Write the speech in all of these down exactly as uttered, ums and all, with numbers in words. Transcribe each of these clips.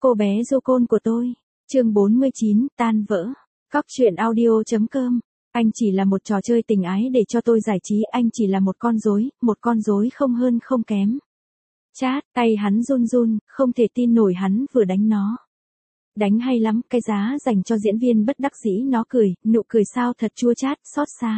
Cô bé du côn của tôi. Chương bốn mươi chín, tan vỡ. Góc truyện audio.com. Anh chỉ là một trò chơi tình ái để cho tôi giải trí, anh chỉ là một con rối, một con rối không hơn không kém. Chát, tay hắn run run, không thể tin nổi hắn vừa đánh nó. Đánh hay lắm, cái giá dành cho diễn viên bất đắc dĩ, nó cười, nụ cười sao thật chua chát, xót xa.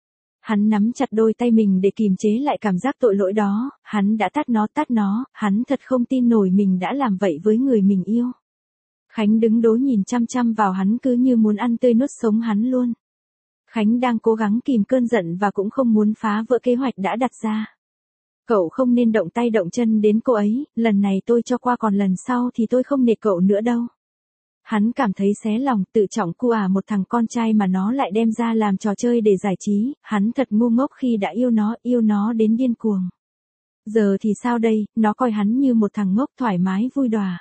Hắn nắm chặt đôi tay mình để kìm chế lại cảm giác tội lỗi đó, hắn đã tát nó tát nó, hắn thật không tin nổi mình đã làm vậy với người mình yêu. Khánh đứng đối nhìn chăm chăm vào hắn cứ như muốn ăn tươi nuốt sống hắn luôn. Khánh đang cố gắng kìm cơn giận và cũng không muốn phá vỡ kế hoạch đã đặt ra. Cậu không nên động tay động chân đến cô ấy, lần này tôi cho qua còn lần sau thì tôi không nể cậu nữa đâu. Hắn cảm thấy xé lòng, tự trọng cu à, một thằng con trai mà nó lại đem ra làm trò chơi để giải trí, hắn thật ngu ngốc khi đã yêu nó, yêu nó đến điên cuồng. Giờ thì sao đây, nó coi hắn như một thằng ngốc thoải mái vui đòa.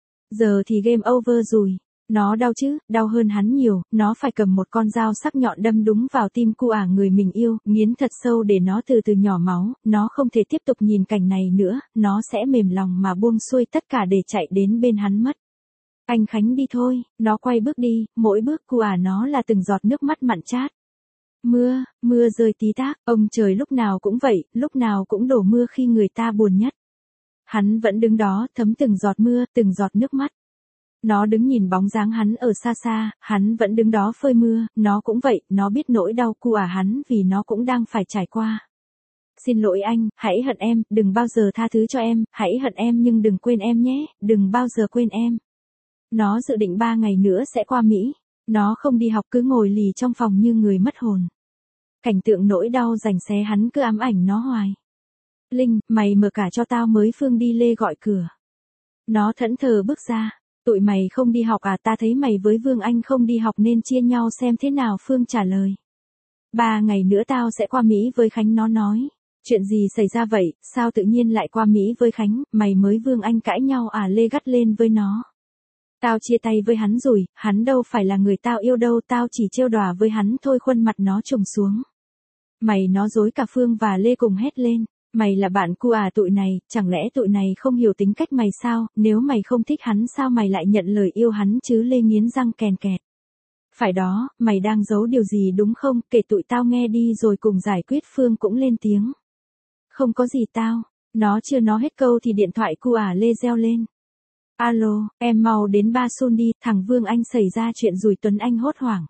Giờ thì game over rồi. Nó đau chứ, đau hơn hắn nhiều, nó phải cầm một con dao sắc nhọn đâm đúng vào tim cu ả người mình yêu, nghiến thật sâu để nó từ từ nhỏ máu, nó không thể tiếp tục nhìn cảnh này nữa, nó sẽ mềm lòng mà buông xuôi tất cả để chạy đến bên hắn mất. Anh Khánh đi thôi, nó quay bước đi, mỗi bước cu ả nó là từng giọt nước mắt mặn chát. Mưa, mưa rơi tí tách, ông trời lúc nào cũng vậy, lúc nào cũng đổ mưa khi người ta buồn nhất. Hắn vẫn đứng đó, thấm từng giọt mưa, từng giọt nước mắt. Nó đứng nhìn bóng dáng hắn ở xa xa, hắn vẫn đứng đó phơi mưa, nó cũng vậy, nó biết nỗi đau cu ả hắn vì nó cũng đang phải trải qua. Xin lỗi anh, hãy hận em, đừng bao giờ tha thứ cho em, hãy hận em nhưng đừng quên em nhé, đừng bao giờ quên em. Nó dự định ba ngày nữa sẽ qua Mỹ, nó không đi học cứ ngồi lì trong phòng như người mất hồn. Cảnh tượng nỗi đau rành xé hắn cứ ám ảnh nó hoài. Linh, mày mở cả cho tao mới. Phương đi lê gọi cửa. Nó thẫn thờ bước ra. Tụi mày không đi học à, ta thấy mày với Vương Anh không đi học nên chia nhau xem thế nào. Phương trả lời. Ba ngày nữa tao sẽ qua Mỹ với Khánh, nó nói. Chuyện gì xảy ra vậy, sao tự nhiên lại qua Mỹ với Khánh, mày mới Vương Anh cãi nhau à? Lê gắt lên với nó. Tao chia tay với hắn rồi, hắn đâu phải là người tao yêu đâu, tao chỉ trêu đùa với hắn thôi. Khuôn mặt nó trùng xuống. Mày nó dối cả Phương và Lê cùng hét lên. Mày là bạn cu à tụi này, chẳng lẽ tụi này không hiểu tính cách mày sao, nếu mày không thích hắn sao mày lại nhận lời yêu hắn chứ? Lê nghiến răng kèn kẹt. Phải đó, mày đang giấu điều gì đúng không, kể tụi tao nghe đi rồi cùng giải quyết. Phương cũng lên tiếng. Không có gì tao, nó chưa nói hết câu thì điện thoại cu à Lê reo lên. Alo, em mau đến Ba Sun đi, thằng Vương Anh xảy ra chuyện rồi. Tuấn Anh hốt hoảng.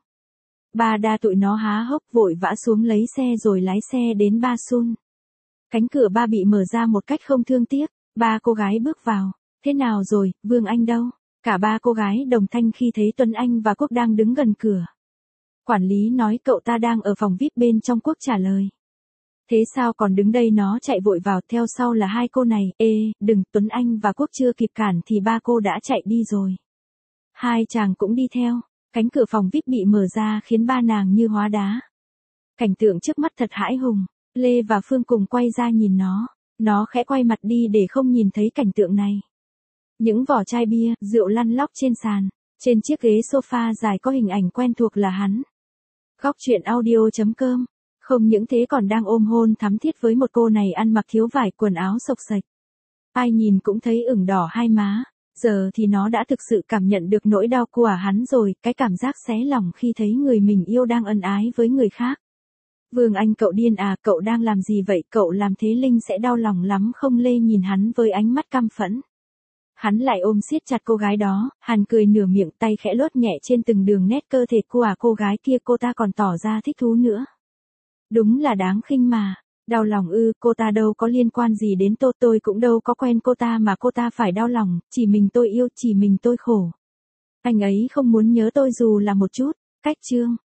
Ba đa tụi nó há hốc vội vã xuống lấy xe rồi lái xe đến Ba Sun. Cánh cửa ba bị mở ra một cách không thương tiếc, ba cô gái bước vào. Thế nào rồi, Vương Anh đâu? Cả ba cô gái đồng thanh khi thấy Tuấn Anh và Quốc đang đứng gần cửa. Quản lý nói cậu ta đang ở phòng vi ai pi bên trong. Quốc trả lời. Thế sao còn đứng đây? Nó chạy vội vào, theo sau là hai cô này. Ê, đừng, Tuấn Anh và Quốc chưa kịp cản thì ba cô đã chạy đi rồi. Hai chàng cũng đi theo. Cánh cửa phòng vi ai pi bị mở ra khiến ba nàng như hóa đá. Cảnh tượng trước mắt thật hãi hùng. Lê và Phương cùng quay ra nhìn nó. Nó khẽ quay mặt đi để không nhìn thấy cảnh tượng này. Những vỏ chai bia, rượu lăn lóc trên sàn. Trên chiếc ghế sofa dài có hình ảnh quen thuộc là hắn. Góc truyện audio.com. Không những thế còn đang ôm hôn thắm thiết với một cô này ăn mặc thiếu vải, quần áo xộc xệch. Ai nhìn cũng thấy ửng đỏ hai má. Giờ thì nó đã thực sự cảm nhận được nỗi đau của hắn rồi, cái cảm giác xé lòng khi thấy người mình yêu đang ân ái với người khác. Vương Anh, cậu điên à, cậu đang làm gì vậy, cậu làm thế Linh sẽ đau lòng lắm không? Lê nhìn hắn với ánh mắt căm phẫn. Hắn lại ôm siết chặt cô gái đó, hàn cười nửa miệng, tay khẽ lướt nhẹ trên từng đường nét cơ thể của à cô gái kia. Cô ta còn tỏ ra thích thú nữa. Đúng là đáng khinh mà. Đau lòng ư? Cô ta đâu có liên quan gì đến tôi, tôi cũng đâu có quen cô ta mà cô ta phải đau lòng, chỉ mình tôi yêu, chỉ mình tôi khổ. Anh ấy không muốn nhớ tôi dù là một chút. Cách chương.